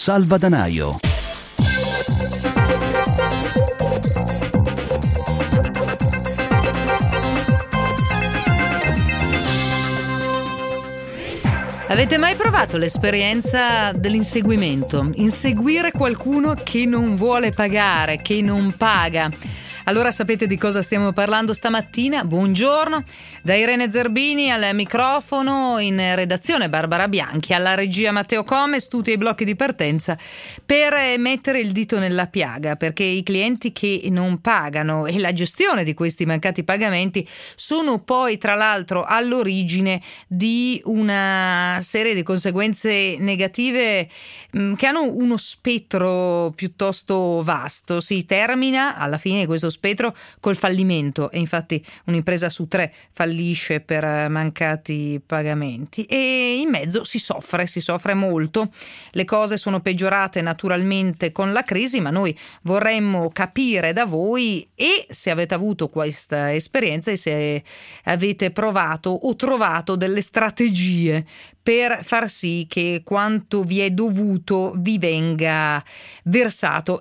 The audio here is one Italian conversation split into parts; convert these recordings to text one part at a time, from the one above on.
Salvadanaio. Avete mai provato l'esperienza dell'inseguimento? Inseguire qualcuno che non vuole pagare, che non paga? Allora sapete di cosa stiamo parlando stamattina? Buongiorno, da Irene Zerbini al microfono, in redazione Barbara Bianchi, alla regia Matteo Comes, tutti i blocchi di partenza per mettere il dito nella piaga, perché i clienti che non pagano e la gestione di questi mancati pagamenti sono poi tra l'altro all'origine di una serie di conseguenze negative che hanno uno spettro piuttosto vasto. Si termina alla fine di questo spettro col fallimento, e infatti un'impresa su 3 fallisce per mancati pagamenti, e in mezzo si soffre molto. Le cose sono peggiorate naturalmente con la crisi, ma noi vorremmo capire da voi, e se avete avuto questa esperienza e se avete provato o trovato delle strategie per far sì che quanto vi è dovuto vi venga versato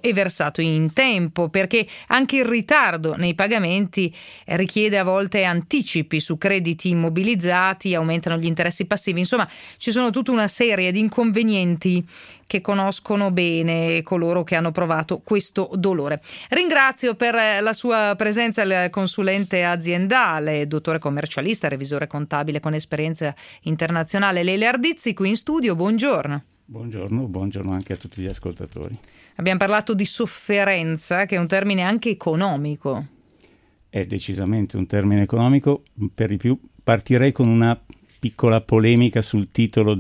in tempo, perché anche il ritardo nei pagamenti richiede a volte anticipi su crediti immobilizzati, aumentano gli interessi passivi, insomma ci sono tutta una serie di inconvenienti che conoscono bene coloro che hanno provato questo dolore. Ringrazio per la sua presenza il consulente aziendale, dottore commercialista, revisore contabile con esperienza internazionale, Lele Ardizzi, qui in studio. Buongiorno. Buongiorno anche a tutti gli ascoltatori. Abbiamo parlato di sofferenza, che è un termine anche economico. È decisamente un termine economico, per di più partirei con una piccola polemica sul titolo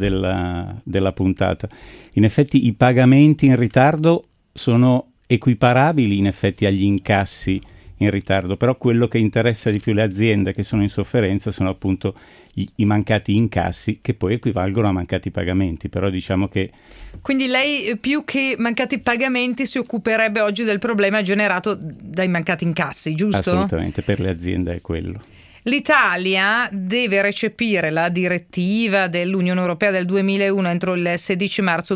della puntata. In effetti i pagamenti in ritardo sono equiparabili in effetti agli incassi in ritardo, però quello che interessa di più le aziende che sono in sofferenza sono appunto i mancati incassi, che poi equivalgono a mancati pagamenti. Però diciamo che... Quindi lei più che mancati pagamenti si occuperebbe oggi del problema generato dai mancati incassi, giusto? Assolutamente, per le aziende è quello. L'Italia deve recepire la direttiva dell'Unione Europea del 2001 entro il 16 marzo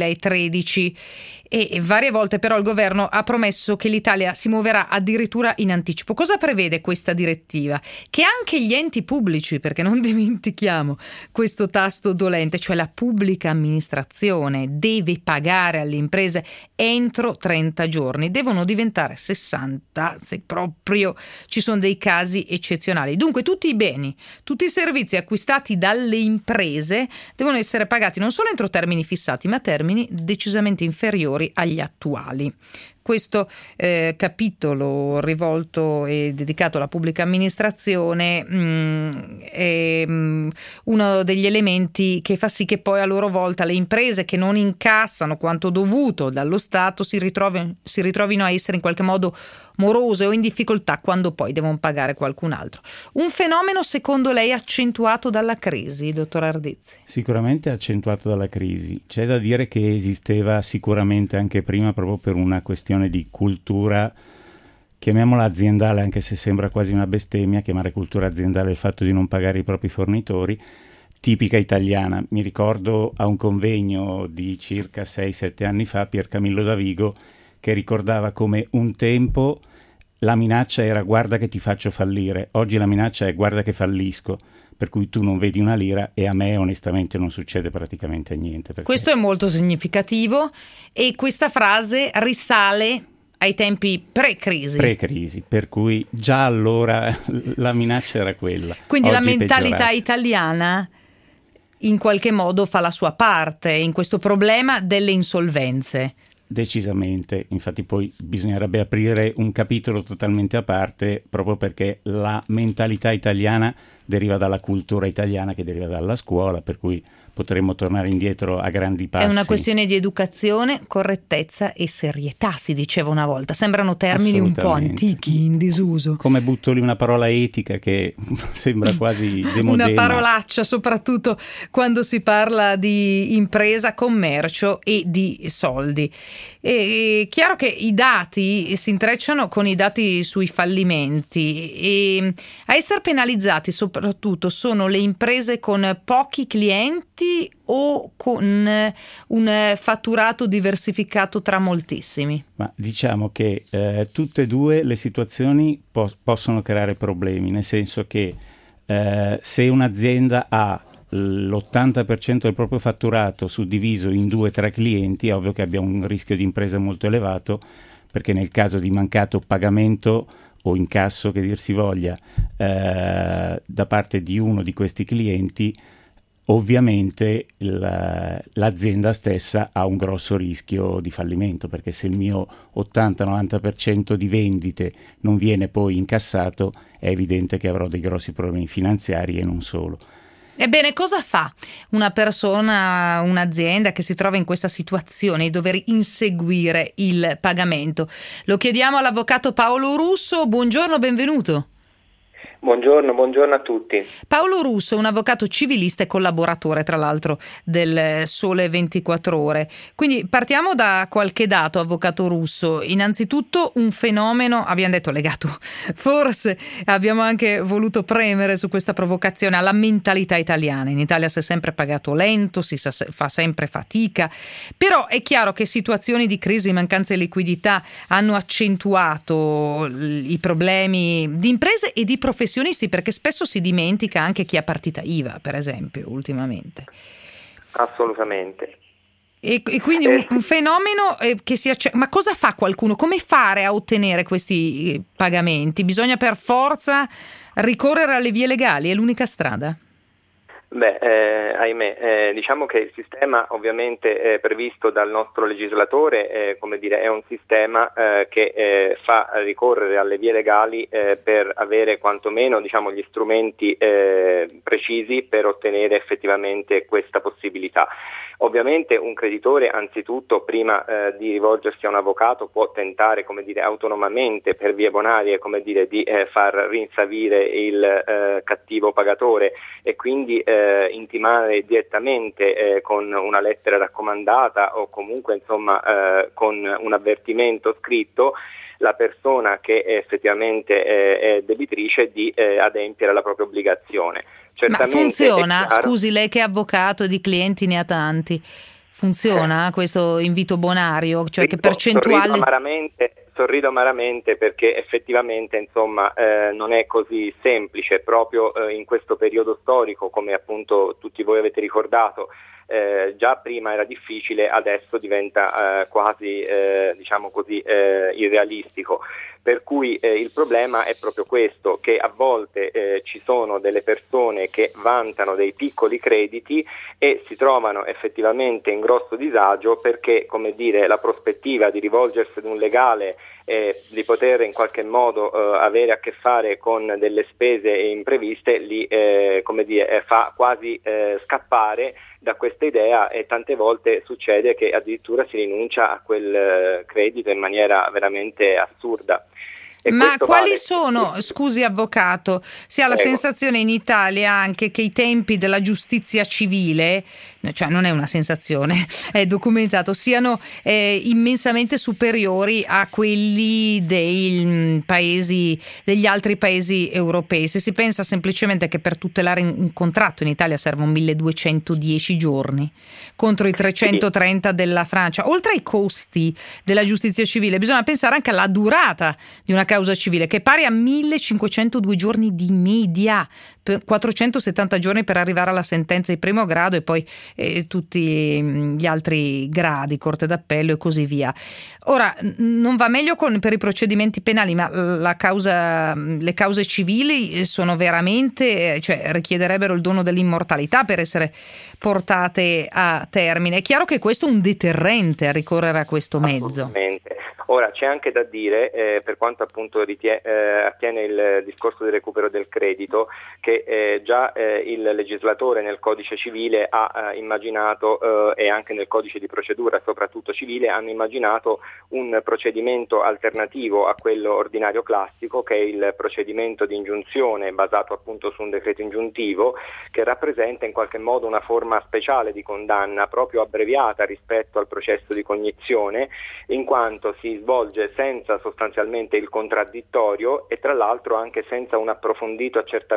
2013 e varie volte però il governo ha promesso che l'Italia si muoverà addirittura in anticipo. Cosa prevede questa direttiva? Che anche gli enti pubblici, perché non dimentichiamo questo tasto dolente, cioè la pubblica amministrazione, deve pagare alle imprese entro 30 giorni. Devono diventare 60 se proprio ci sono dei casi eccezionali. Dunque tutti i beni, tutti i servizi acquistati dalle imprese devono essere pagati non solo entro termini fissati, ma termini decisamente inferiori agli attuali. Questo capitolo rivolto e dedicato alla pubblica amministrazione è uno degli elementi che fa sì che poi a loro volta le imprese che non incassano quanto dovuto dallo Stato si ritrovino a essere in qualche modo morose o in difficoltà quando poi devono pagare qualcun altro. Un fenomeno secondo lei accentuato dalla crisi, dottor Ardizzi? Sicuramente accentuato dalla crisi. C'è da dire che esisteva sicuramente anche prima, proprio per una questione di cultura, chiamiamola aziendale, anche se sembra quasi una bestemmia chiamare cultura aziendale il fatto di non pagare i propri fornitori, tipica italiana. Mi ricordo a un convegno di circa 6-7 anni fa Pier Camillo Davigo che ricordava come un tempo la minaccia era guarda che ti faccio fallire, oggi la minaccia è guarda che fallisco, per cui tu non vedi una lira, e a me onestamente non succede praticamente niente. Questo è molto significativo, e questa frase risale ai tempi pre-crisi, per cui già allora la minaccia era quella. Quindi oggi la mentalità peggiorata. italiana in qualche modo fa la sua parte in questo problema delle insolvenze. Decisamente, infatti poi bisognerebbe aprire un capitolo totalmente a parte, proprio perché la mentalità italiana deriva dalla cultura italiana, che deriva dalla scuola, per cui potremmo tornare indietro a grandi passi. È una questione di educazione, correttezza e serietà, si diceva una volta. Sembrano termini un po' antichi, in disuso. Come butto lì una parola etica che sembra quasi demodè. Una parolaccia, soprattutto quando si parla di impresa, commercio e di soldi. È chiaro che i dati si intrecciano con i dati sui fallimenti, e a essere penalizzati soprattutto sono le imprese con pochi clienti clienti o con un fatturato diversificato tra moltissimi? Ma diciamo che tutte e due le situazioni possono creare problemi, nel senso che se un'azienda ha l'80% del proprio fatturato suddiviso in 2-3 clienti, è ovvio che abbia un rischio di impresa molto elevato, perché nel caso di mancato pagamento o incasso, che dir si voglia, da parte di uno di questi clienti, ovviamente l'azienda stessa ha un grosso rischio di fallimento, perché se il mio 80-90% di vendite non viene poi incassato, è evidente che avrò dei grossi problemi finanziari e non solo. Ebbene, cosa fa una persona, un'azienda che si trova in questa situazione di dover inseguire il pagamento? Lo chiediamo all'avvocato Paolo Russo. Buongiorno, benvenuto. Buongiorno a tutti. Paolo Russo, un avvocato civilista e collaboratore, tra l'altro, del Sole 24 Ore. Quindi partiamo da qualche dato, avvocato Russo. Innanzitutto un fenomeno, abbiamo detto legato, forse abbiamo anche voluto premere su questa provocazione alla mentalità italiana. In Italia si è sempre pagato lento, fa sempre fatica, però è chiaro che situazioni di crisi, mancanza di liquidità hanno accentuato i problemi di imprese e di professionisti, perché spesso si dimentica anche chi ha partita IVA, per esempio, ultimamente. Assolutamente. E quindi un fenomeno che ma cosa fa qualcuno? Come fare a ottenere questi pagamenti? Bisogna per forza ricorrere alle vie legali? È l'unica strada? Ahimè, diciamo che il sistema ovviamente previsto dal nostro legislatore, è un sistema che fa ricorrere alle vie legali per avere quantomeno, gli strumenti precisi per ottenere effettivamente questa possibilità. Ovviamente un creditore anzitutto prima di rivolgersi a un avvocato può tentare, autonomamente per vie bonarie, di far rinsavire il cattivo pagatore e quindi intimare direttamente con una lettera raccomandata o comunque con un avvertimento scritto la persona che effettivamente è debitrice di adempiere alla propria obbligazione. Certamente. Ma funziona? Scusi, lei che è avvocato, di clienti ne ha tanti. Funziona questo invito bonario? Cioè che percentuale? Sorrido amaramente perché effettivamente non è così semplice proprio in questo periodo storico, come appunto tutti voi avete ricordato. Già prima era difficile, adesso diventa quasi irrealistico, per cui il problema è proprio questo, che a volte ci sono delle persone che vantano dei piccoli crediti e si trovano effettivamente in grosso disagio perché la prospettiva di rivolgersi ad un legale di poter in qualche modo avere a che fare con delle spese impreviste li fa quasi scappare da questa idea, e tante volte succede che addirittura si rinuncia a quel credito in maniera veramente assurda. Ma quali sono, scusi avvocato, si ha la sensazione in Italia anche che i tempi della giustizia civile, cioè non è una sensazione, è documentato, siano immensamente superiori a quelli degli altri paesi europei. Se si pensa semplicemente che per tutelare un contratto in Italia servono 1210 giorni contro i 330 della Francia, oltre ai costi della giustizia civile bisogna pensare anche alla durata di una causa civile, che è pari a 1502 giorni di media, 470 giorni per arrivare alla sentenza di primo grado e poi tutti gli altri gradi, corte d'appello e così via. Ora, non va meglio per i procedimenti penali, ma le cause civili sono veramente, richiederebbero il dono dell'immortalità per essere portate a termine. È chiaro che questo è un deterrente a ricorrere a questo mezzo. Ora c'è anche da dire, per quanto appunto attiene il discorso del recupero del credito, che già il legislatore nel codice civile ha immaginato e anche nel codice di procedura, soprattutto civile, hanno immaginato un procedimento alternativo a quello ordinario classico, che è il procedimento di ingiunzione basato appunto su un decreto ingiuntivo, che rappresenta in qualche modo una forma speciale di condanna proprio abbreviata rispetto al processo di cognizione, in quanto si svolge senza sostanzialmente il contraddittorio e tra l'altro anche senza un approfondito accertamento della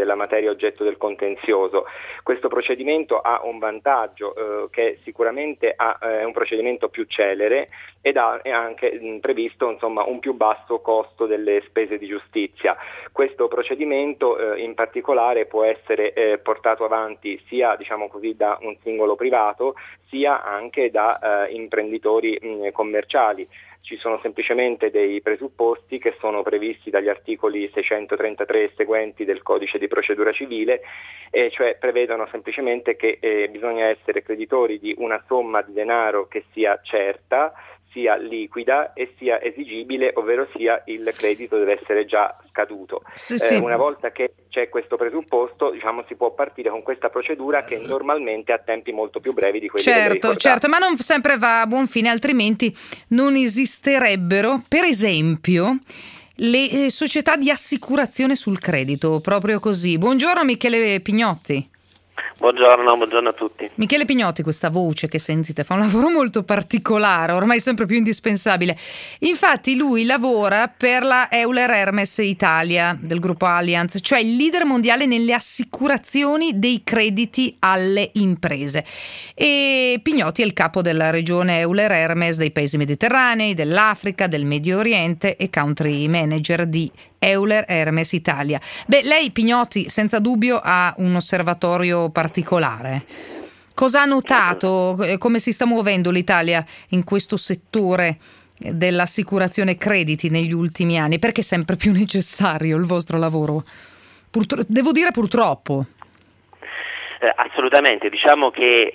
della materia oggetto del contenzioso. Questo procedimento ha un vantaggio che sicuramente è un procedimento più celere ed è anche previsto insomma un più basso costo delle spese di giustizia. Questo procedimento in particolare può essere portato avanti sia diciamo così da un singolo privato sia anche da imprenditori commerciali. Ci sono semplicemente dei presupposti che sono previsti dagli articoli 633 e seguenti del Codice di procedura civile, cioè prevedono semplicemente che bisogna essere creditori di una somma di denaro che sia certa, sia liquida e sia esigibile, ovvero sia il credito deve essere già scaduto. Sì. Una volta che c'è questo presupposto, diciamo, si può partire con questa procedura che normalmente ha tempi molto più brevi di quelli Certo, ma non sempre va a buon fine, altrimenti non esisterebbero, per esempio, le società di assicurazione sul credito, proprio così. Buongiorno Michele Pignotti. Buongiorno a tutti. Michele Pignotti, questa voce che sentite, fa un lavoro molto particolare, ormai sempre più indispensabile. Infatti lui lavora per la Euler Hermes Italia del gruppo Allianz, cioè il leader mondiale nelle assicurazioni dei crediti alle imprese. E Pignotti è il capo della regione Euler Hermes dei paesi mediterranei, dell'Africa, del Medio Oriente e country manager di Euler Hermes Italia. Lei Pignotti senza dubbio ha un osservatorio particolare. Cosa ha notato? Come si sta muovendo l'Italia in questo settore dell'assicurazione crediti negli ultimi anni? Perché è sempre più necessario il vostro lavoro? Devo dire purtroppo. Assolutamente, diciamo che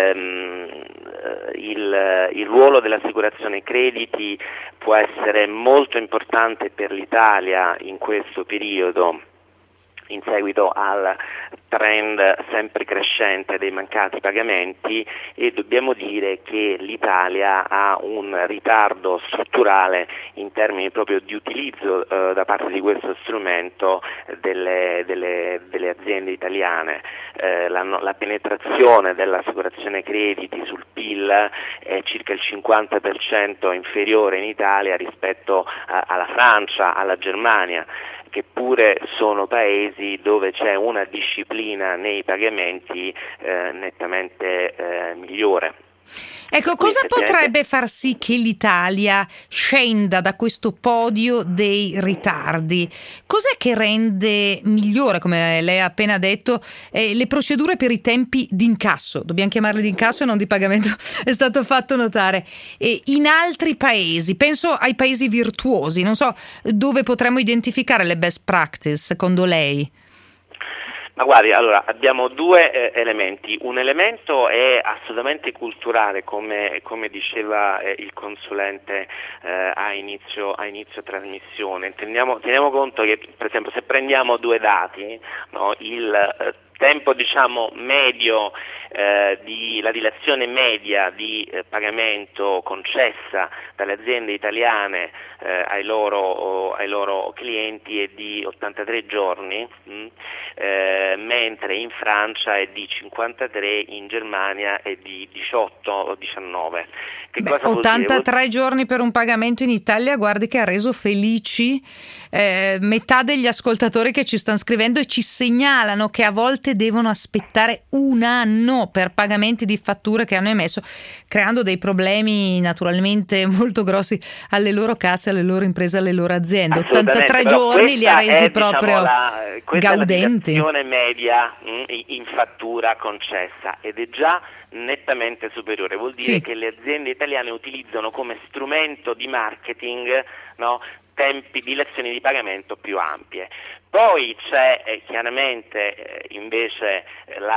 il ruolo dell'assicurazione crediti può essere molto importante per l'Italia in questo periodo, in seguito al trend sempre crescente dei mancati pagamenti, e dobbiamo dire che l'Italia ha un ritardo strutturale in termini proprio di utilizzo da parte di questo strumento delle aziende italiane. La penetrazione dell'assicurazione crediti sul PIL è circa il 50% inferiore in Italia rispetto alla Francia, alla Germania, che pure sono paesi dove c'è una disciplina nei pagamenti nettamente migliore. Ecco, cosa potrebbe far sì che l'Italia scenda da questo podio dei ritardi? Cos'è che rende migliore, come lei ha appena detto, le procedure per i tempi di incasso? Dobbiamo chiamarli di incasso e non di pagamento, è stato fatto notare. In altri paesi, penso ai paesi virtuosi, non so dove potremmo identificare le best practice, secondo lei? Ma guardi, allora abbiamo due elementi. Un elemento è assolutamente culturale, come diceva il consulente a inizio trasmissione. Teniamo conto che, per esempio, se prendiamo due dati, no, il tempo medio la dilazione media di pagamento concessa dalle aziende italiane ai loro clienti è di 83 giorni, mentre in Francia è di 53, in Germania è di 18 o 19. 83 giorni per un pagamento in Italia, guardi che ha reso felici metà degli ascoltatori che ci stanno scrivendo e ci segnalano che a volte devono aspettare un anno per pagamenti di fatture che hanno emesso, creando dei problemi naturalmente molto grossi alle loro casse, alle loro imprese, alle loro aziende. 83 giorni li ha resi proprio gaudenti. Questa è la media in fattura concessa ed è già nettamente superiore. Vuol dire che le aziende italiane utilizzano come strumento di marketing, no, tempi di dilazioni di pagamento più ampie. Poi c'è chiaramente invece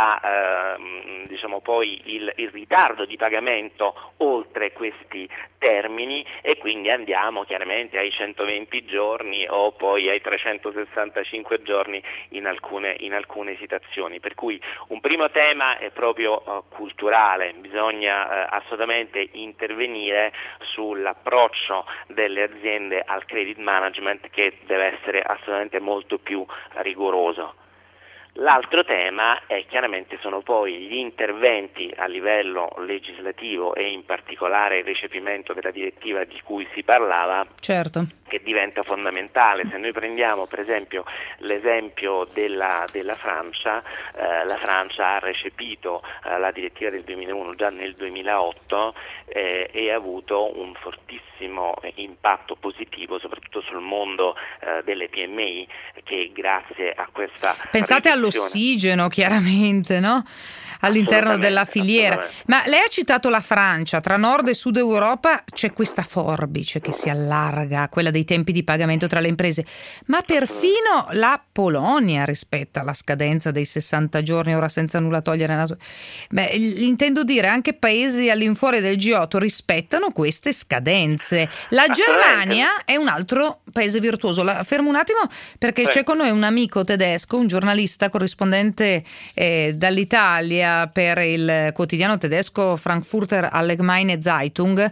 poi il ritardo di pagamento oltre questi termini, e quindi andiamo chiaramente ai 120 giorni o poi ai 365 giorni in alcune situazioni. Per cui un primo tema è proprio culturale, bisogna assolutamente intervenire sull'approccio delle aziende al credit management, che deve essere assolutamente molto più rigoroso. L'altro tema chiaramente sono poi gli interventi a livello legislativo e in particolare il recepimento della direttiva di cui si parlava, certo, che diventa fondamentale. Se noi prendiamo per esempio l'esempio della Francia, la Francia ha recepito la direttiva del 2001 già nel 2008 e ha avuto un fortissimo impatto positivo soprattutto sul mondo delle PMI, che grazie a questa pensate all'ossigeno chiaramente, no? All'interno della filiera. Ma lei ha citato la Francia, tra nord e sud Europa c'è questa forbice che si allarga, quella dei tempi di pagamento tra le imprese, ma perfino la Polonia rispetta la scadenza dei 60 giorni, ora senza nulla togliere. Intendo dire, anche paesi all'infuori del G8 rispettano queste scadenze. La Germania è un altro paese virtuoso. Fermo un attimo perché c'è con noi un amico tedesco, un giornalista corrispondente dall'Italia per il quotidiano tedesco Frankfurter Allgemeine Zeitung,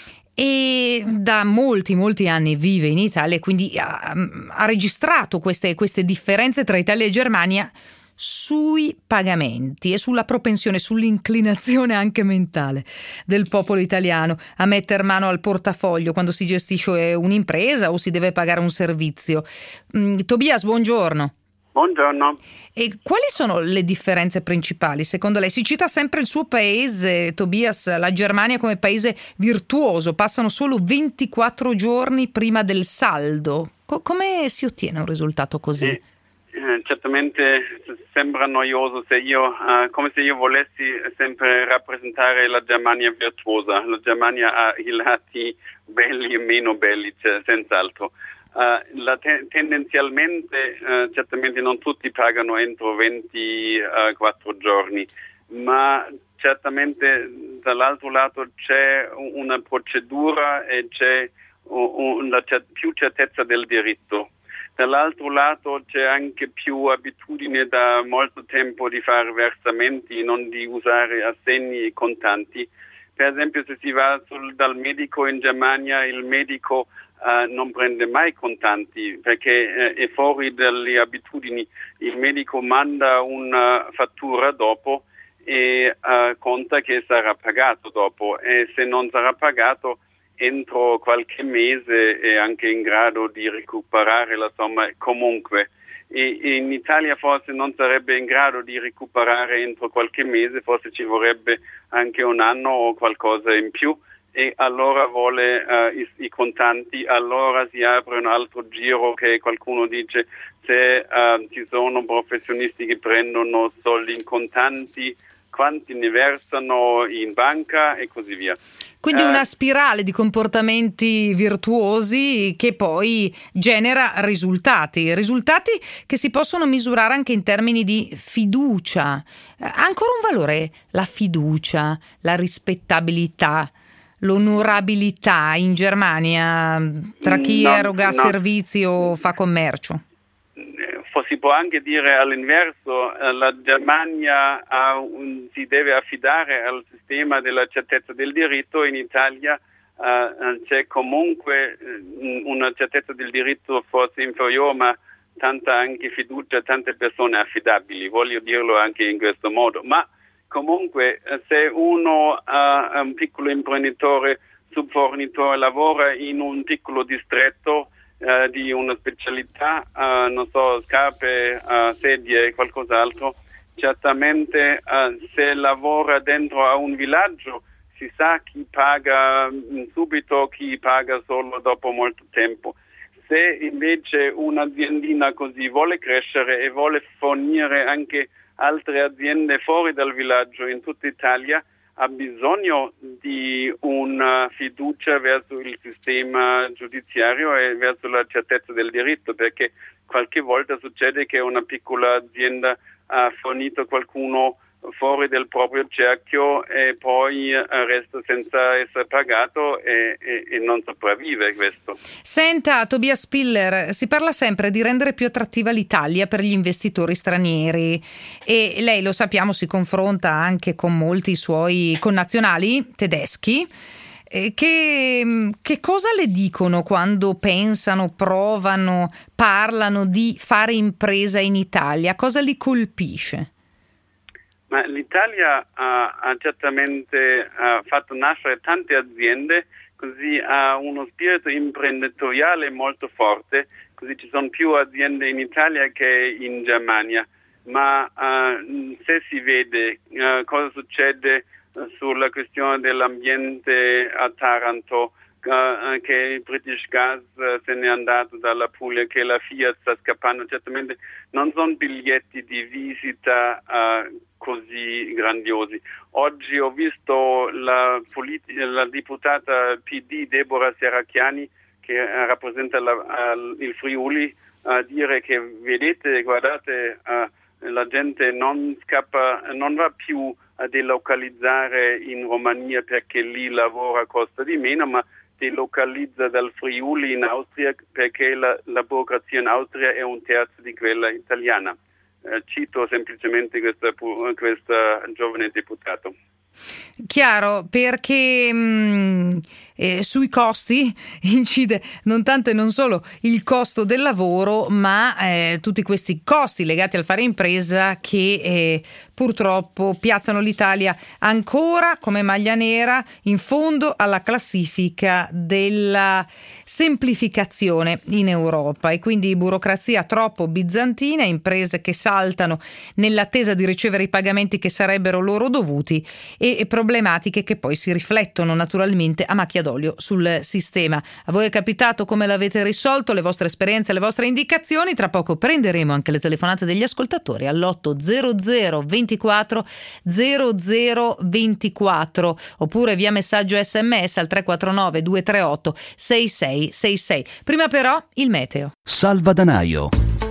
e da molti anni vive in Italia e quindi ha registrato queste differenze tra Italia e Germania sui pagamenti e sulla propensione, sull'inclinazione anche mentale del popolo italiano a metter mano al portafoglio quando si gestisce un'impresa o si deve pagare un servizio. Tobias, buongiorno. Buongiorno. E quali sono le differenze principali secondo lei? Si cita sempre il suo paese, Tobias, la Germania, come paese virtuoso, passano solo 24 giorni prima del saldo. Come si ottiene un risultato così? Certamente sembra noioso come se io volessi sempre rappresentare la Germania virtuosa. La Germania ha i lati belli e meno belli, senz'altro. Tendenzialmente certamente non tutti pagano entro 24 giorni, ma certamente dall'altro lato c'è una procedura e c'è più certezza del diritto. Dall'altro lato c'è anche più abitudine da molto tempo di fare versamenti, non di usare assegni e contanti. Per esempio, se si va dal medico in Germania, il medico non prende mai contanti perché è fuori dalle abitudini. Il medico manda una fattura dopo e conta che sarà pagato dopo, e se non sarà pagato entro qualche mese è anche in grado di recuperare la somma comunque. E in Italia forse non sarebbe in grado di recuperare entro qualche mese, forse ci vorrebbe anche un anno o qualcosa in più, e allora vuole i contanti. Allora si apre un altro giro che qualcuno dice se ci sono professionisti che prendono soldi in contanti, quanti ne versano in banca e così via. Quindi una spirale di comportamenti virtuosi che poi genera risultati che si possono misurare anche in termini di fiducia. Ha ancora un valore la fiducia, la rispettabilità, l'onorabilità in Germania tra chi eroga servizi o fa commercio? Si può anche dire all'inverso, la Germania si deve affidare al sistema della certezza del diritto. In Italia c'è comunque una certezza del diritto forse inferiore, ma tanta anche fiducia, tante persone affidabili, voglio dirlo anche in questo modo. Ma comunque se uno è un piccolo imprenditore, subfornitore, lavora in un piccolo distretto di una specialità, non so, scarpe, sedie e qualcos'altro, certamente se lavora dentro a un villaggio si sa chi paga subito, chi paga solo dopo molto tempo. Se invece un'aziendina così vuole crescere e vuole fornire anche altre aziende fuori dal villaggio in tutta Italia, ha bisogno di una fiducia verso il sistema giudiziario e verso la certezza del diritto, perché qualche volta succede che una piccola azienda ha fornito qualcuno fuori del proprio cerchio e poi resta senza essere pagato e non sopravvive questo. Senta, Tobias Spiller, si parla sempre di rendere più attrattiva l'Italia per gli investitori stranieri e lei, lo sappiamo, si confronta anche con molti suoi connazionali tedeschi. che cosa le dicono quando pensano, provano, parlano di fare impresa in Italia? Cosa li colpisce? Ma l'Italia ha certamente fatto nascere tante aziende, così ha uno spirito imprenditoriale molto forte, così ci sono più aziende in Italia che in Germania. Ma se si vede cosa succede sulla questione dell'ambiente a Taranto, che British Gas se n'è andato dalla Puglia, che la Fiat sta scappando, certamente non sono biglietti di visita così grandiosi. Oggi ho visto la deputata PD Deborah Serracchiani, che rappresenta il Friuli, dire che vedete, guardate, la gente non scappa, non va più a delocalizzare in Romania perché lì lavora a costa di meno, ma delocalizza dal Friuli in Austria perché la burocrazia in Austria è un terzo di quella italiana. Cito semplicemente questa giovane deputato. Chiaro, perché sui costi incide non tanto e non solo il costo del lavoro, ma tutti questi costi legati al fare impresa che purtroppo piazzano l'Italia ancora come maglia nera in fondo alla classifica della semplificazione in Europa, e quindi burocrazia troppo bizantina, imprese che saltano nell'attesa di ricevere i pagamenti che sarebbero loro dovuti, e problematiche che poi si riflettono naturalmente a macchia d'olio sul sistema. A voi è capitato? Come l'avete risolto? Le vostre esperienze, le vostre indicazioni? Tra poco prenderemo anche le telefonate degli ascoltatori all'800 24 00 24 oppure via messaggio SMS al 349 238 6666. Prima però il meteo. Salvadanaio.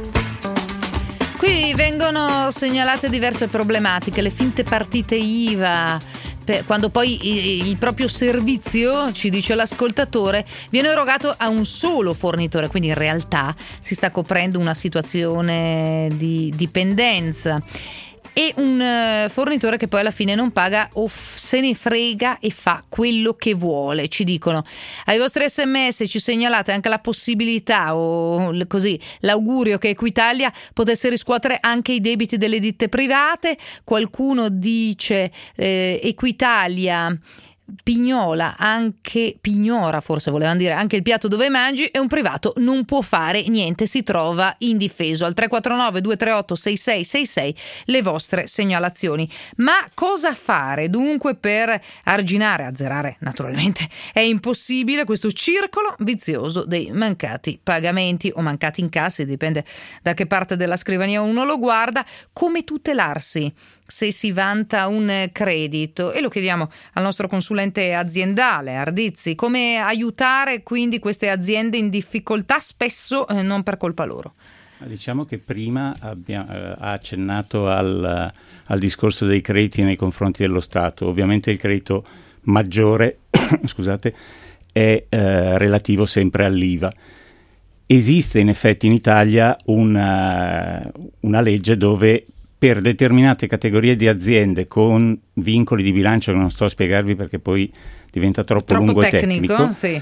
Qui vengono segnalate diverse problematiche, le finte partite IVA, quando poi il proprio servizio, ci dice l'ascoltatore, viene erogato a un solo fornitore, quindi in realtà si sta coprendo una situazione di dipendenza. E un fornitore che poi alla fine non paga o se ne frega e fa quello che vuole. Ci dicono ai vostri SMS, ci segnalate anche la possibilità o così l'augurio che Equitalia potesse riscuotere anche i debiti delle ditte private. Qualcuno dice Equitalia pignora, forse volevano dire, anche il piatto dove mangi, e un privato non può fare niente, si trova indifeso. Al 349 238 6666 le vostre segnalazioni. Ma cosa fare dunque per arginare, azzerare naturalmente è impossibile, questo circolo vizioso dei mancati pagamenti o mancati incassi, dipende da che parte della scrivania uno lo guarda? Come tutelarsi se si vanta un credito? E lo chiediamo al nostro consulente aziendale Ardizzi. Come aiutare quindi queste aziende in difficoltà, spesso non per colpa loro? Diciamo che prima ha accennato al discorso dei crediti nei confronti dello Stato. Ovviamente il credito maggiore scusate, è relativo sempre all'IVA. Esiste in effetti in Italia una legge dove per determinate categorie di aziende con vincoli di bilancio, che non sto a spiegarvi perché poi diventa troppo lungo e tecnico, sì.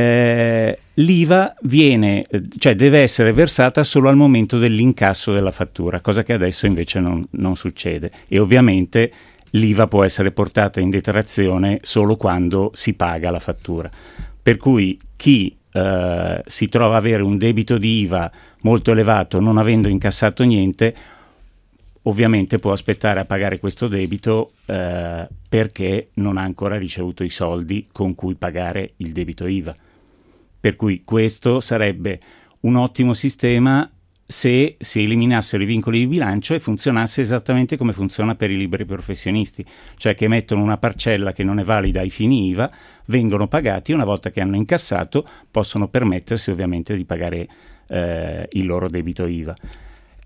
L'IVA deve essere versata solo al momento dell'incasso della fattura, cosa che adesso invece non succede, e ovviamente l'IVA può essere portata in detrazione solo quando si paga la fattura, per cui chi si trova a avere un debito di IVA molto elevato non avendo incassato niente ovviamente può aspettare a pagare questo debito perché non ha ancora ricevuto i soldi con cui pagare il debito IVA. Per cui questo sarebbe un ottimo sistema se si eliminassero i vincoli di bilancio e funzionasse esattamente come funziona per i liberi professionisti, cioè che mettono una parcella che non è valida ai fini IVA, vengono pagati, una volta che hanno incassato possono permettersi ovviamente di pagare il loro debito IVA.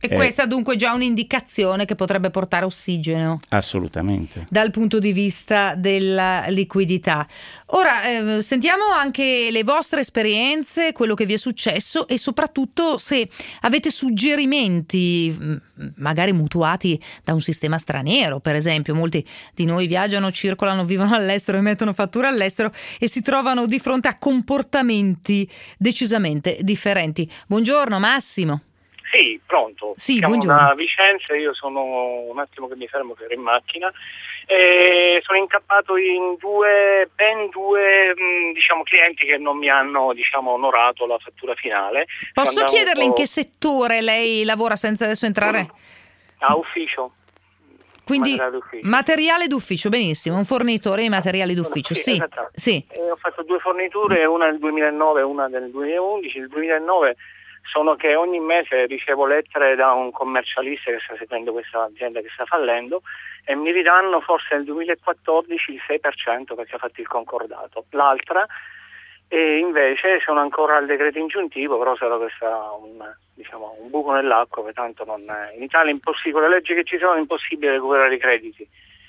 E questa dunque è già un'indicazione che potrebbe portare ossigeno. Assolutamente. Dal punto di vista della liquidità. Ora sentiamo anche le vostre esperienze, quello che vi è successo e soprattutto se avete suggerimenti, magari mutuati da un sistema straniero, per esempio. Molti di noi viaggiano, circolano, vivono all'estero, emettono fatture all'estero e si trovano di fronte a comportamenti decisamente differenti. Buongiorno Massimo. Sì, pronto. Sì, Siamo buongiorno. da Vicenza, io sono un attimo che mi fermo che ero in macchina e sono incappato in ben due clienti che non mi hanno onorato la fattura finale. Posso chiederle in che settore lei lavora senza adesso entrare? A ufficio. Quindi materiale materiale d'ufficio, d'ufficio. benissimo, un fornitore di materiali d'ufficio, sì. Sì. Ho fatto due forniture, una nel 2009 e una nel 2011. Nel 2009 sono che ogni mese ricevo lettere da un commercialista che sta seguendo questa azienda che sta fallendo e mi ridanno forse nel 2014 il 6% perché ha fatto il concordato. L'altra e invece sono ancora al decreto ingiuntivo, però sarà questa un buco nell'acqua, pertanto in Italia è impossibile, con le leggi che ci sono è impossibile recuperare i crediti.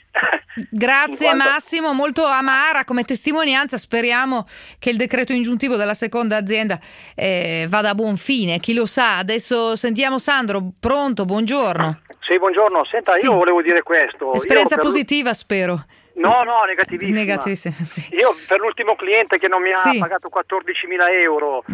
Grazie Massimo, molto amara come testimonianza. Speriamo che il decreto ingiuntivo della seconda azienda vada a buon fine, chi lo sa. Adesso sentiamo Sandro. Pronto, buongiorno. Sì, buongiorno. Senta, sì. Io volevo dire questo. Esperienza positiva, spero. No, negativissima. Negativissima, sì. Io per l'ultimo cliente che non mi ha pagato 14.000 euro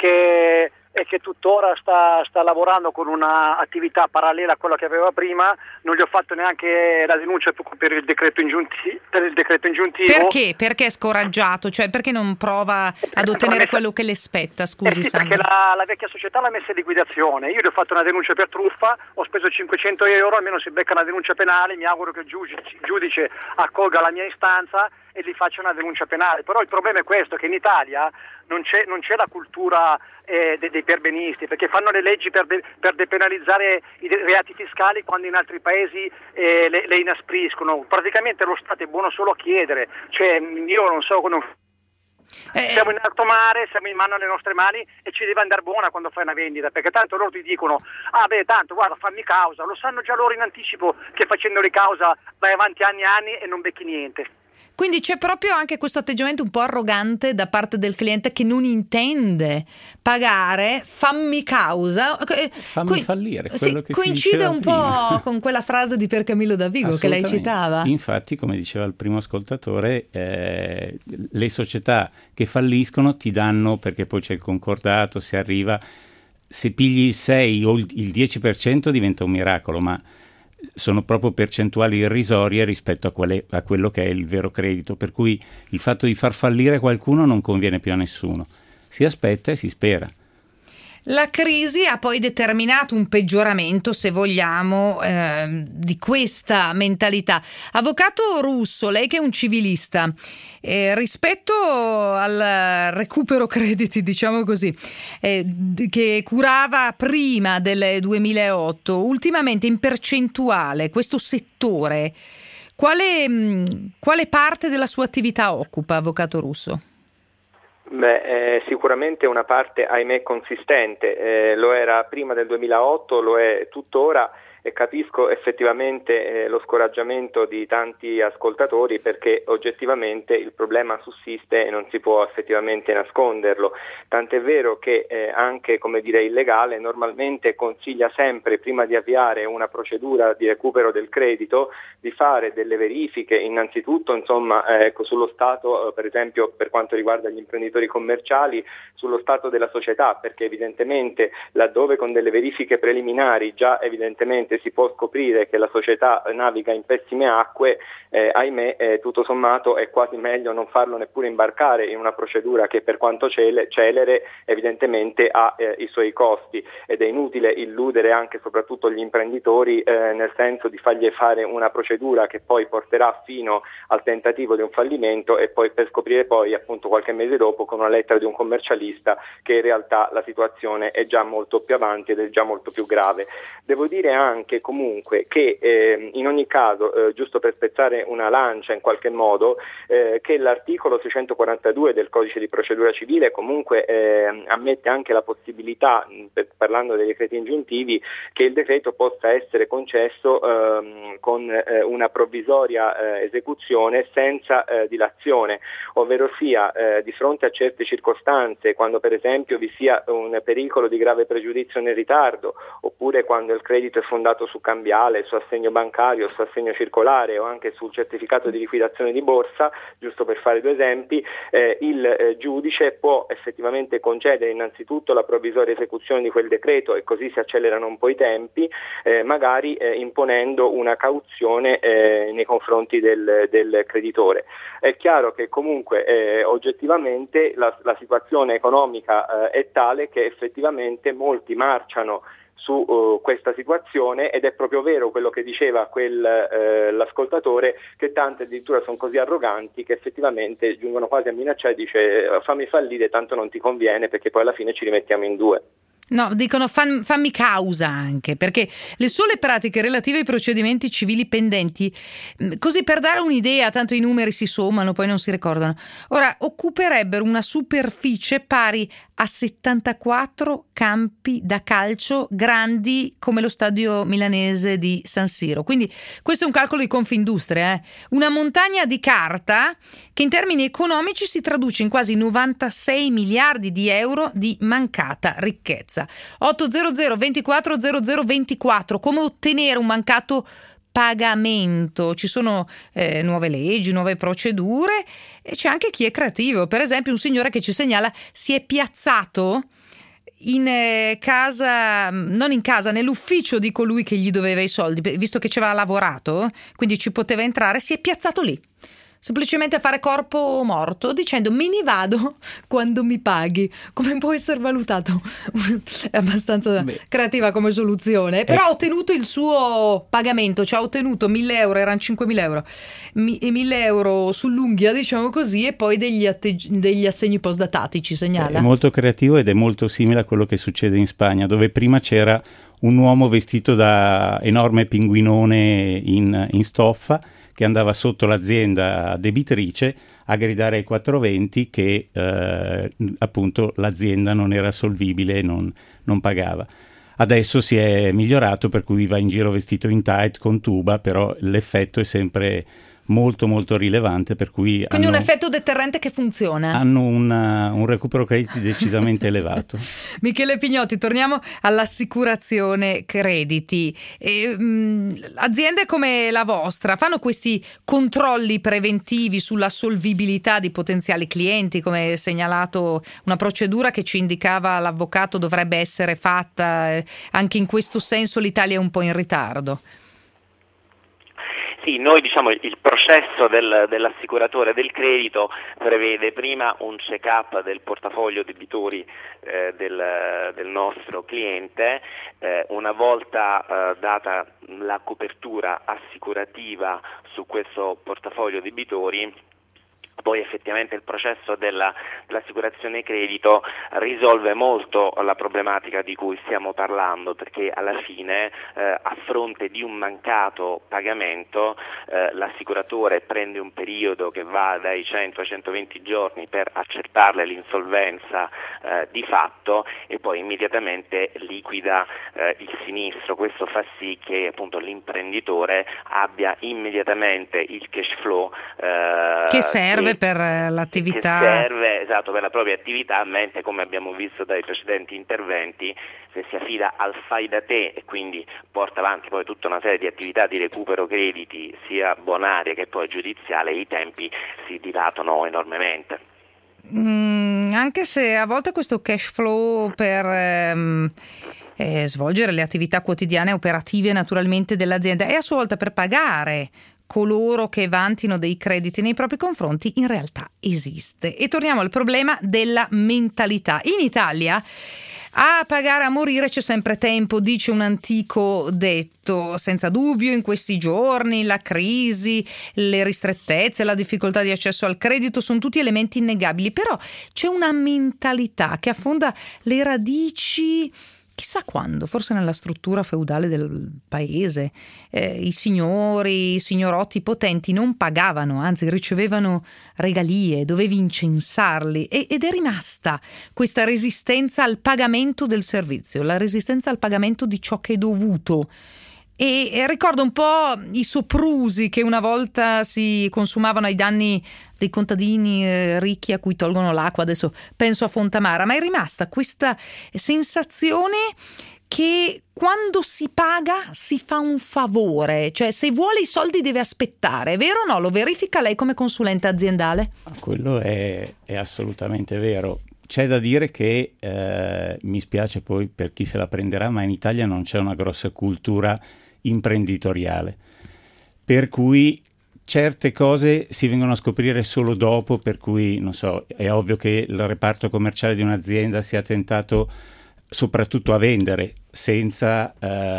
e che tuttora sta lavorando con una attività parallela a quella che aveva prima, non gli ho fatto neanche la denuncia per il decreto ingiuntivo. Perché? Perché è scoraggiato? Cioè perché non prova ad ottenere quello che le spetta? Scusi, Sandro. Perché la vecchia società l'ha messa in liquidazione. Io gli ho fatto una denuncia per truffa, ho speso 500 euro, almeno si becca una denuncia penale, mi auguro che il giudice accolga la mia istanza e gli faccia una denuncia penale. Però il problema è questo, che in Italia non c'è la cultura dei perbenisti, perché fanno le leggi per depenalizzare i reati fiscali quando in altri paesi le inaspriscono. Praticamente lo Stato è buono solo a chiedere, cioè io non so siamo in alto mare, siamo in mano alle nostre mani e ci deve andare buona quando fai una vendita, perché tanto loro ti dicono tanto guarda fammi causa, lo sanno già loro in anticipo che facendoli causa vai avanti anni e anni e non becchi niente. Quindi c'è proprio anche questo atteggiamento un po' arrogante da parte del cliente che non intende pagare, fammi causa, fammi fallire, quello che coincide un prima. Po' con quella frase di Pier Camillo Davigo che lei citava. Infatti, come diceva il primo ascoltatore, le società che falliscono ti danno, perché poi c'è il concordato, si arriva, se pigli il 6 o il 10% diventa un miracolo, ma sono proprio percentuali irrisorie rispetto a quello che è il vero credito, per cui il fatto di far fallire qualcuno non conviene più a nessuno, si aspetta e si spera. La crisi ha poi determinato un peggioramento, se vogliamo, di questa mentalità. Avvocato Russo, lei che è un civilista, rispetto al recupero crediti, diciamo così, che curava prima del 2008, ultimamente in percentuale questo settore, quale parte della sua attività occupa, Avvocato Russo? Sicuramente una parte, ahimè, consistente, lo era prima del 2008, lo è tuttora e capisco effettivamente lo scoraggiamento di tanti ascoltatori, perché oggettivamente il problema sussiste e non si può effettivamente nasconderlo, tant'è vero che anche il legale normalmente consiglia sempre, prima di avviare una procedura di recupero del credito, di fare delle verifiche innanzitutto sullo stato, per esempio per quanto riguarda gli imprenditori commerciali, sullo stato della società, perché evidentemente laddove con delle verifiche preliminari già evidentemente si può scoprire che la società naviga in pessime acque, ahimè, tutto sommato è quasi meglio non farlo neppure imbarcare in una procedura che, per quanto celere, evidentemente ha i suoi costi, ed è inutile illudere anche e soprattutto gli imprenditori nel senso di fargli fare una procedura che poi porterà fino al tentativo di un fallimento e poi per scoprire poi appunto qualche mese dopo con una lettera di un commercialista che in realtà la situazione è già molto più avanti ed è già molto più grave. Devo dire anche anche comunque che in ogni caso, giusto per spezzare una lancia in qualche modo, che l'articolo 642 del Codice di procedura civile comunque ammette anche la possibilità, parlando dei decreti ingiuntivi, che il decreto possa essere concesso con una provvisoria esecuzione senza dilazione, ovvero sia di fronte a certe circostanze, quando per esempio vi sia un pericolo di grave pregiudizio nel ritardo, oppure quando il credito è fondato su cambiale, su assegno bancario, su assegno circolare o anche sul certificato di liquidazione di borsa, giusto per fare 2 esempi, il giudice può effettivamente concedere innanzitutto la provvisoria esecuzione di quel decreto e così si accelerano un po' i tempi, magari imponendo una cauzione nei confronti del creditore. È chiaro che comunque oggettivamente la situazione economica è tale che effettivamente molti marciano su questa situazione, ed è proprio vero quello che diceva l'ascoltatore, che tante addirittura sono così arroganti che effettivamente giungono quasi a minacciare, dice fammi fallire, tanto non ti conviene perché poi alla fine ci rimettiamo in 2. No, dicono fammi causa anche, perché le sole pratiche relative ai procedimenti civili pendenti, così per dare un'idea, tanto i numeri si sommano, poi non si ricordano, ora occuperebbero una superficie pari a 74 campi da calcio grandi come lo stadio milanese di San Siro. Quindi questo è un calcolo di Confindustria, una montagna di carta che in termini economici si traduce in quasi 96 miliardi di euro di mancata ricchezza. 800 24 00 24, come ottenere un mancato pagamento. Ci sono nuove leggi, nuove procedure, e c'è anche chi è creativo. Per esempio un signore che ci segnala si è piazzato in casa, non in casa, nell'ufficio di colui che gli doveva i soldi, visto che ci aveva lavorato, quindi ci poteva entrare, si è piazzato lì semplicemente a fare corpo morto, dicendo me ne vado quando mi paghi. Come può essere valutato? È abbastanza creativa come soluzione, però ha ottenuto il suo pagamento, cioè ha ottenuto 1.000 euro, erano 5.000 euro, 1.000 euro sull'unghia, diciamo così, e poi degli assegni postdatati, ci segnala. È molto creativo ed è molto simile a quello che succede in Spagna, dove prima c'era un uomo vestito da enorme pinguinone in stoffa che andava sotto l'azienda debitrice a gridare ai 420 che appunto l'azienda non era solvibile e non pagava. Adesso si è migliorato, per cui va in giro vestito in tight con tuba, però l'effetto è sempre molto molto rilevante, per cui quindi un effetto deterrente che funziona. Hanno un recupero crediti decisamente elevato. Michele Pignotti, torniamo all'assicurazione crediti. Aziende come la vostra fanno questi controlli preventivi sulla solvibilità di potenziali clienti, come segnalato una procedura che ci indicava l'avvocato dovrebbe essere fatta, anche in questo senso l'Italia è un po' in ritardo. Sì, noi diciamo il processo dell'assicuratore del credito prevede prima un check-up del portafoglio debitori del nostro cliente, una volta data la copertura assicurativa su questo portafoglio debitori. Poi effettivamente il processo dell'assicurazione credito risolve molto la problematica di cui stiamo parlando, perché alla fine a fronte di un mancato pagamento l'assicuratore prende un periodo che va dai 100 ai 120 giorni per accertarle l'insolvenza di fatto e poi immediatamente liquida il sinistro. Questo fa sì che appunto l'imprenditore abbia immediatamente il cash flow che serve per l'attività, che serve esatto per la propria attività, mentre come abbiamo visto dai precedenti interventi, se si affida al fai da te e quindi porta avanti poi tutta una serie di attività di recupero crediti sia bonarie che poi giudiziale, i tempi si dilatano enormemente. Anche se a volte questo cash flow per svolgere le attività quotidiane e operative naturalmente dell'azienda è a sua volta per pagare coloro che vantino dei crediti nei propri confronti, in realtà esiste. E torniamo al problema della mentalità. In Italia a pagare a morire c'è sempre tempo, dice un antico detto. Senza dubbio in questi giorni la crisi, le ristrettezze, la difficoltà di accesso al credito sono tutti elementi innegabili, però c'è una mentalità che affonda le radici chissà quando, forse nella struttura feudale del paese, i signori, i signorotti potenti non pagavano, anzi ricevevano regalie, dovevi incensarli ed è rimasta questa resistenza al pagamento del servizio, la resistenza al pagamento di ciò che è dovuto. E ricordo un po' i soprusi che una volta si consumavano ai danni dei contadini ricchi a cui tolgono l'acqua, adesso penso a Fontamara, ma è rimasta questa sensazione che quando si paga si fa un favore, cioè se vuole i soldi deve aspettare, vero o no? Lo verifica lei come consulente aziendale? Quello è assolutamente vero. C'è da dire che mi spiace poi per chi se la prenderà, ma in Italia non c'è una grossa cultura imprenditoriale, per cui certe cose si vengono a scoprire solo dopo, per cui non so, è ovvio che il reparto commerciale di un'azienda sia tentato soprattutto a vendere senza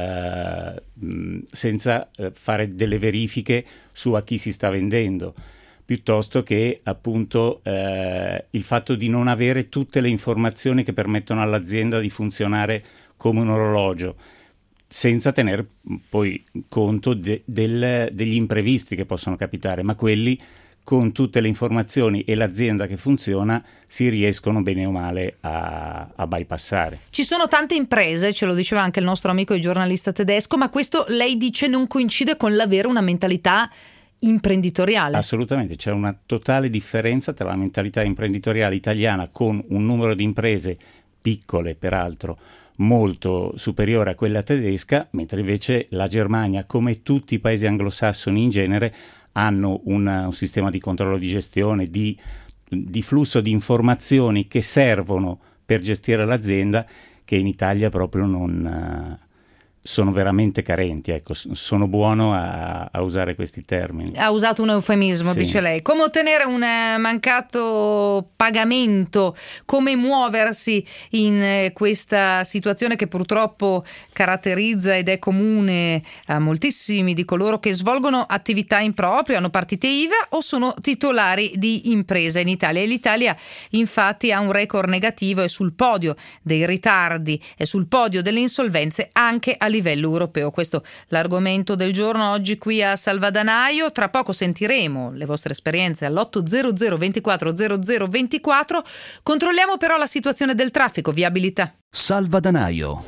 fare delle verifiche su a chi si sta vendendo, piuttosto che appunto il fatto di non avere tutte le informazioni che permettono all'azienda di funzionare come un orologio, senza tener poi conto degli imprevisti che possono capitare, ma quelli con tutte le informazioni e l'azienda che funziona si riescono bene o male a bypassare. Ci sono tante imprese, ce lo diceva anche il nostro amico il giornalista tedesco, ma questo lei dice non coincide con l'avere una mentalità imprenditoriale. Assolutamente, c'è una totale differenza tra la mentalità imprenditoriale italiana, con un numero di imprese piccole peraltro molto superiore a quella tedesca, mentre invece la Germania, come tutti i paesi anglosassoni in genere, hanno un sistema di controllo di gestione, di flusso di informazioni che servono per gestire l'azienda, che in Italia proprio non sono veramente carenti. Ecco, sono buono a usare questi termini. Ha usato un eufemismo, sì. Dice lei. Come ottenere un mancato pagamento, come muoversi in questa situazione che purtroppo caratterizza ed è comune a moltissimi di coloro che svolgono attività in proprio, hanno partite IVA o sono titolari di impresa in Italia. E l'Italia infatti ha un record negativo, è sul podio dei ritardi, è sul podio delle insolvenze anche a livello europeo. Questo l'argomento del giorno oggi qui a Salvadanaio. Tra poco sentiremo le vostre esperienze all'800 24 00 24. Controlliamo però la situazione del traffico, viabilità. Salvadanaio.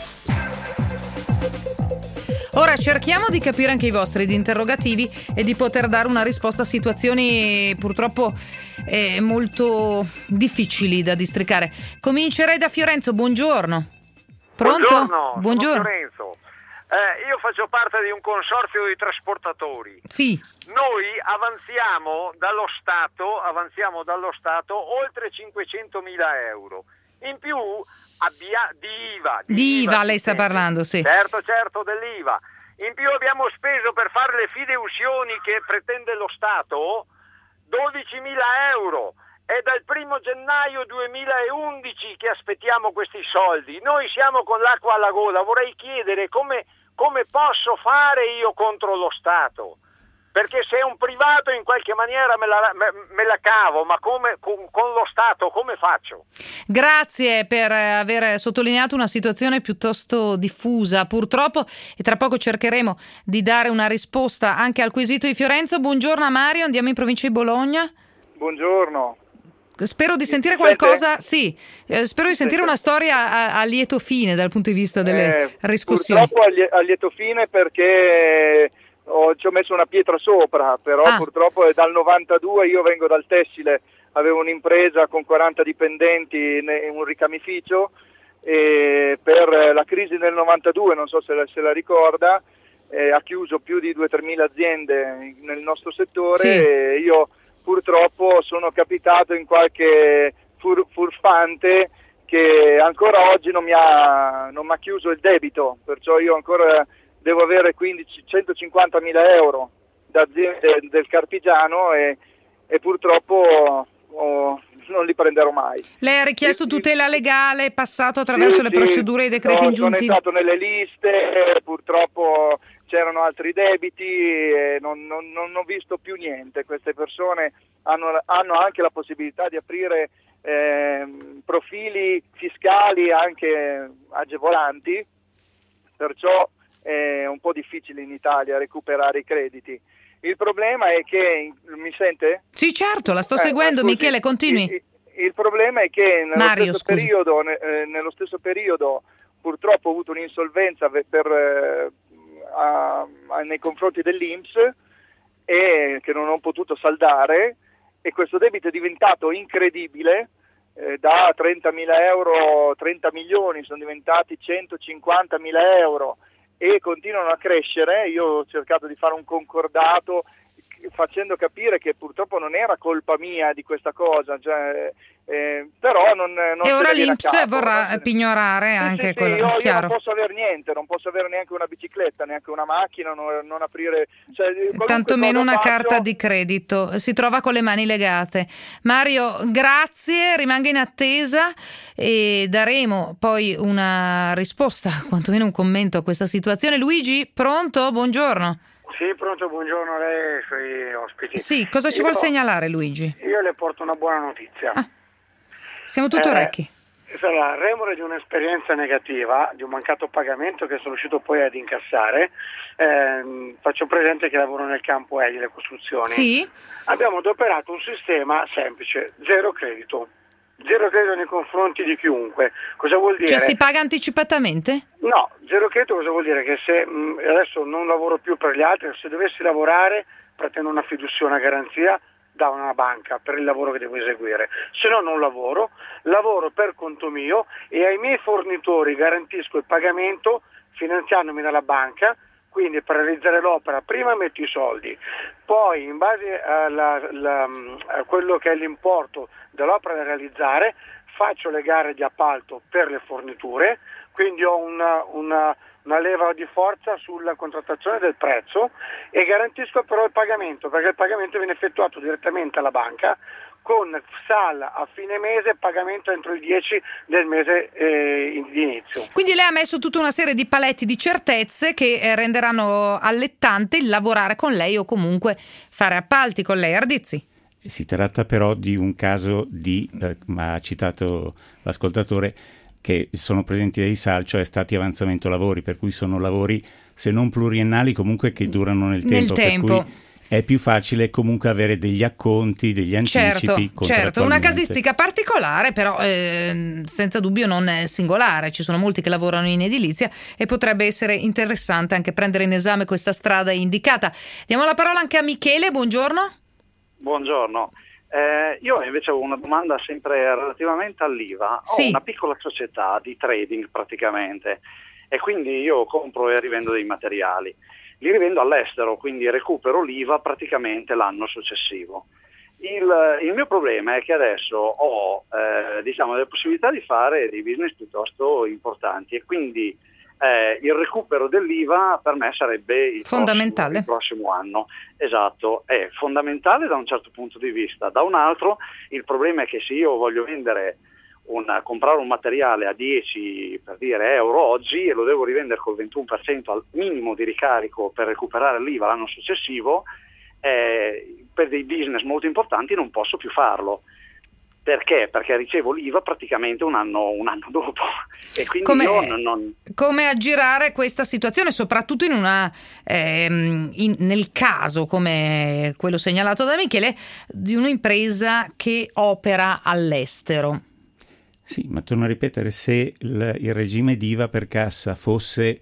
Ora cerchiamo di capire anche i vostri interrogativi e di poter dare una risposta a situazioni purtroppo molto difficili da districare. Comincerei da Fiorenzo, buongiorno. Pronto? Buongiorno. Sono Fiorenzo. Io faccio parte di un consorzio di trasportatori. Sì. Noi avanziamo dallo Stato oltre 500.000 euro. In più di IVA lei sta parlando, sì. Certo, dell'IVA. In più abbiamo speso per fare le fideiussioni che pretende lo Stato 12.000 euro. È dal 1 gennaio 2011 che aspettiamo questi soldi. Noi siamo con l'acqua alla gola. Vorrei chiedere come posso fare io contro lo Stato? Perché se è un privato in qualche maniera me la cavo, ma con lo Stato come faccio? Grazie per aver sottolineato una situazione piuttosto diffusa, purtroppo, e tra poco cercheremo di dare una risposta anche al quesito di Fiorenzo. Buongiorno a Mario, andiamo in provincia di Bologna. Buongiorno. Spero di sentire qualcosa, sì, spero di sentire una storia a lieto fine dal punto di vista delle riscossioni. Purtroppo a lieto fine perché ci ho messo una pietra sopra, però purtroppo è dal 92, io vengo dal tessile, avevo un'impresa con 40 dipendenti in un ricamificio e per la crisi del 92, non so se la ricorda, ha chiuso più di 2-3 mila aziende nel nostro settore, sì. E io purtroppo sono capitato in qualche furfante che ancora oggi non mi ha chiuso il debito, perciò io ancora devo avere 150.000 euro da aziende del Carpigiano e purtroppo non li prenderò mai. Lei ha richiesto tutela legale, è passato attraverso le procedure e i decreti ingiuntivi? Sono entrato nelle liste, purtroppo c'erano altri debiti e non ho visto più niente. Queste persone hanno anche la possibilità di aprire profili fiscali anche agevolanti, perciò è un po' difficile in Italia recuperare i crediti. Il problema è che, mi sente? Sì, certo, la sto seguendo, scusi, Michele, continui. Il problema è che nello stesso periodo purtroppo ho avuto un'insolvenza nei confronti dell'INPS e che non ho potuto saldare, e questo debito è diventato incredibile, da 30.000 euro, 30 milioni sono diventati 150.000 euro e continuano a crescere. Io ho cercato di fare un concordato facendo capire che purtroppo non era colpa mia di questa cosa, cioè, però non e ora l'INPS vorrà pignorare anche quello. Io non posso avere niente, non posso avere neanche una bicicletta, neanche una macchina, non aprire, cioè, tantomeno una carta di credito, si trova con le mani legate. Mario, grazie, rimanga in attesa e daremo poi una risposta, quantomeno un commento a questa situazione. Luigi, pronto? Buongiorno. Sì, pronto, buongiorno a lei e ai suoi ospiti. Sì, cosa ci vuol segnalare, Luigi? Io le porto una buona notizia. Siamo tutto orecchi. Sarà remore di un'esperienza negativa, di un mancato pagamento che sono riuscito poi ad incassare. Faccio presente che lavoro nel campo edile, costruzioni. Sì. Abbiamo adoperato un sistema semplice, zero credito. Zero credito nei confronti di chiunque. Cosa vuol dire? Cioè si paga anticipatamente? No, zero credito cosa vuol dire? Che se adesso non lavoro più per gli altri, se dovessi lavorare pretendo una fiducia, una garanzia da una banca per il lavoro che devo eseguire, se no non lavoro per conto mio e ai miei fornitori garantisco il pagamento finanziandomi dalla banca. Quindi per realizzare l'opera prima metto i soldi, poi in base a quello che è l'importo dell'opera da realizzare faccio le gare di appalto per le forniture, quindi ho una leva di forza sulla contrattazione del prezzo e garantisco però il pagamento, perché il pagamento viene effettuato direttamente alla banca con SAL a fine mese, pagamento entro il 10 del mese di inizio. Quindi lei ha messo tutta una serie di paletti di certezze che renderanno allettante il lavorare con lei o comunque fare appalti con lei. Ardizzi. Si tratta però di un caso ma ha citato l'ascoltatore, che sono presenti dei SAL, cioè stati avanzamento lavori, per cui sono lavori se non pluriennali comunque che durano nel tempo. Per cui è più facile comunque avere degli acconti, degli anticipi. Certo, una casistica particolare, però senza dubbio non è singolare. Ci sono molti che lavorano in edilizia e potrebbe essere interessante anche prendere in esame questa strada indicata. Diamo la parola anche a Michele, buongiorno. Buongiorno. Io invece ho una domanda sempre relativamente all'IVA. Sì. Ho una piccola società di trading praticamente e quindi io compro e rivendo dei materiali. Li rivendo all'estero, quindi recupero l'IVA praticamente l'anno successivo. Il mio problema è che adesso ho delle possibilità di fare dei business piuttosto importanti e quindi il recupero dell'IVA per me sarebbe il prossimo anno. Esatto, è fondamentale da un certo punto di vista. Da un altro il problema è che se io voglio comprare un materiale a 10 per dire euro oggi e lo devo rivendere col 21% al minimo di ricarico per recuperare l'IVA l'anno successivo, per dei business molto importanti non posso più farlo. Perché? Perché ricevo l'IVA praticamente un anno dopo e quindi come aggirare questa situazione, soprattutto nel caso come quello segnalato da Michele di un'impresa che opera all'estero. Sì, ma torno a ripetere, se il regime di IVA per cassa fosse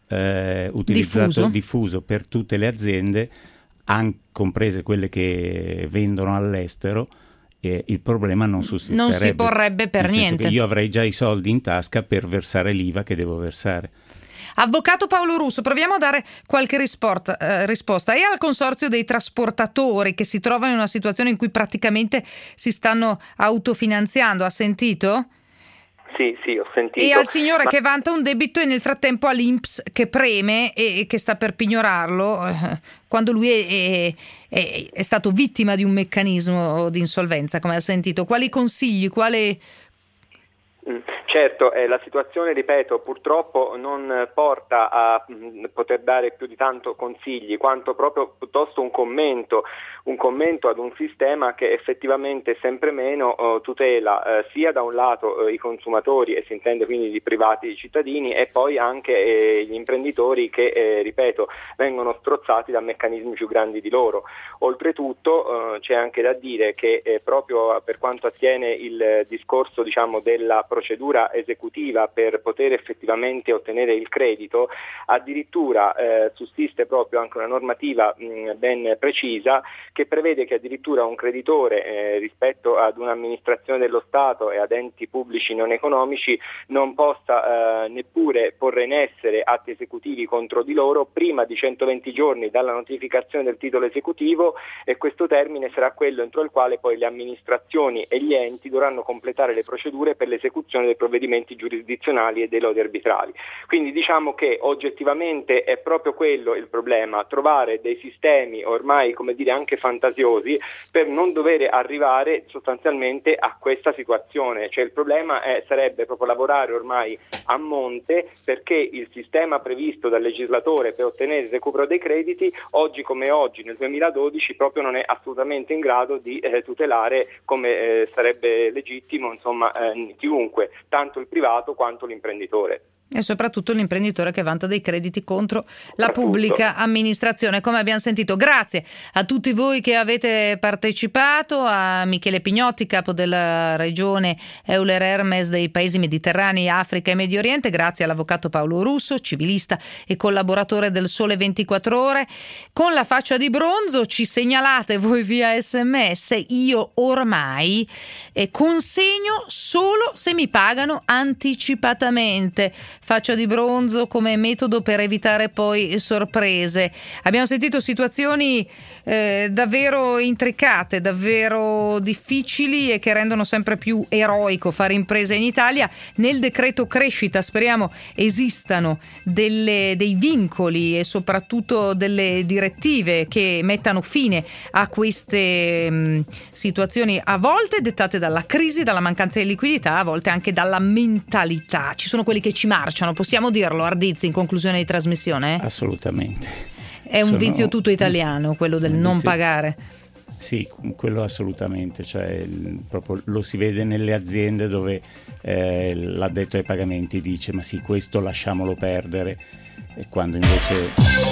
diffuso per tutte le aziende, comprese quelle che vendono all'estero, il problema non sussisterebbe. Non si porrebbe per niente. Io avrei già i soldi in tasca per versare l'IVA che devo versare. Avvocato Paolo Russo, proviamo a dare qualche risposta. E al consorzio dei trasportatori che si trovano in una situazione in cui praticamente si stanno autofinanziando, ha sentito? Sì, ho sentito. E al signore che vanta un debito e nel frattempo all'INPS che preme e che sta per pignorarlo quando lui è stato vittima di un meccanismo di insolvenza, come ha sentito. Quali consigli, Certo, la situazione, ripeto, purtroppo non porta a poter dare più di tanto consigli, quanto proprio piuttosto un commento ad un sistema che effettivamente sempre meno tutela sia da un lato i consumatori, e si intende quindi di privati di cittadini, e poi anche gli imprenditori che, ripeto, vengono strozzati da meccanismi più grandi di loro. Oltretutto c'è anche da dire che proprio per quanto attiene il discorso, diciamo, della procedura esecutiva per poter effettivamente ottenere il credito, addirittura sussiste proprio anche una normativa ben precisa che prevede che addirittura un creditore rispetto ad un'amministrazione dello Stato e ad enti pubblici non economici non possa neppure porre in essere atti esecutivi contro di loro prima di 120 giorni dalla notificazione del titolo esecutivo, e questo termine sarà quello entro il quale poi le amministrazioni e gli enti dovranno completare le procedure per l'esecuzione dei provvedimenti giurisdizionali e dei lodi arbitrali. Quindi diciamo che oggettivamente è proprio quello il problema, trovare dei sistemi ormai, come dire, anche fantasiosi per non dover arrivare sostanzialmente a questa situazione. Cioè il problema sarebbe proprio lavorare ormai a monte perché il sistema previsto dal legislatore per ottenere il recupero dei crediti oggi come oggi nel 2012 proprio non è assolutamente in grado di tutelare come sarebbe legittimo, insomma, chiunque, tanto il privato quanto l'imprenditore. E soprattutto l'imprenditore che vanta dei crediti contro la pubblica amministrazione, come abbiamo sentito. Grazie a tutti voi che avete partecipato, a Michele Pignotti, capo della regione Euler Hermes dei paesi mediterranei, Africa e Medio Oriente, grazie all'avvocato Paolo Russo, civilista e collaboratore del Sole 24 Ore. Con la faccia di bronzo ci segnalate voi via SMS: io ormai consegno solo se mi pagano anticipatamente. Faccia di bronzo come metodo per evitare poi sorprese. Abbiamo sentito situazioni davvero intricate, davvero difficili e che rendono sempre più eroico fare impresa in Italia. Nel decreto crescita speriamo esistano dei vincoli e soprattutto delle direttive che mettano fine a queste situazioni, a volte dettate dalla crisi, dalla mancanza di liquidità, a volte anche dalla mentalità. Ci sono quelli che ci marciano, possiamo dirlo, Ardizzi, in conclusione di trasmissione? Assolutamente. È un vizio tutto italiano, quello del non pagare. Sì, quello assolutamente, cioè proprio lo si vede nelle aziende dove l'addetto ai pagamenti dice ma sì, questo lasciamolo perdere, e quando invece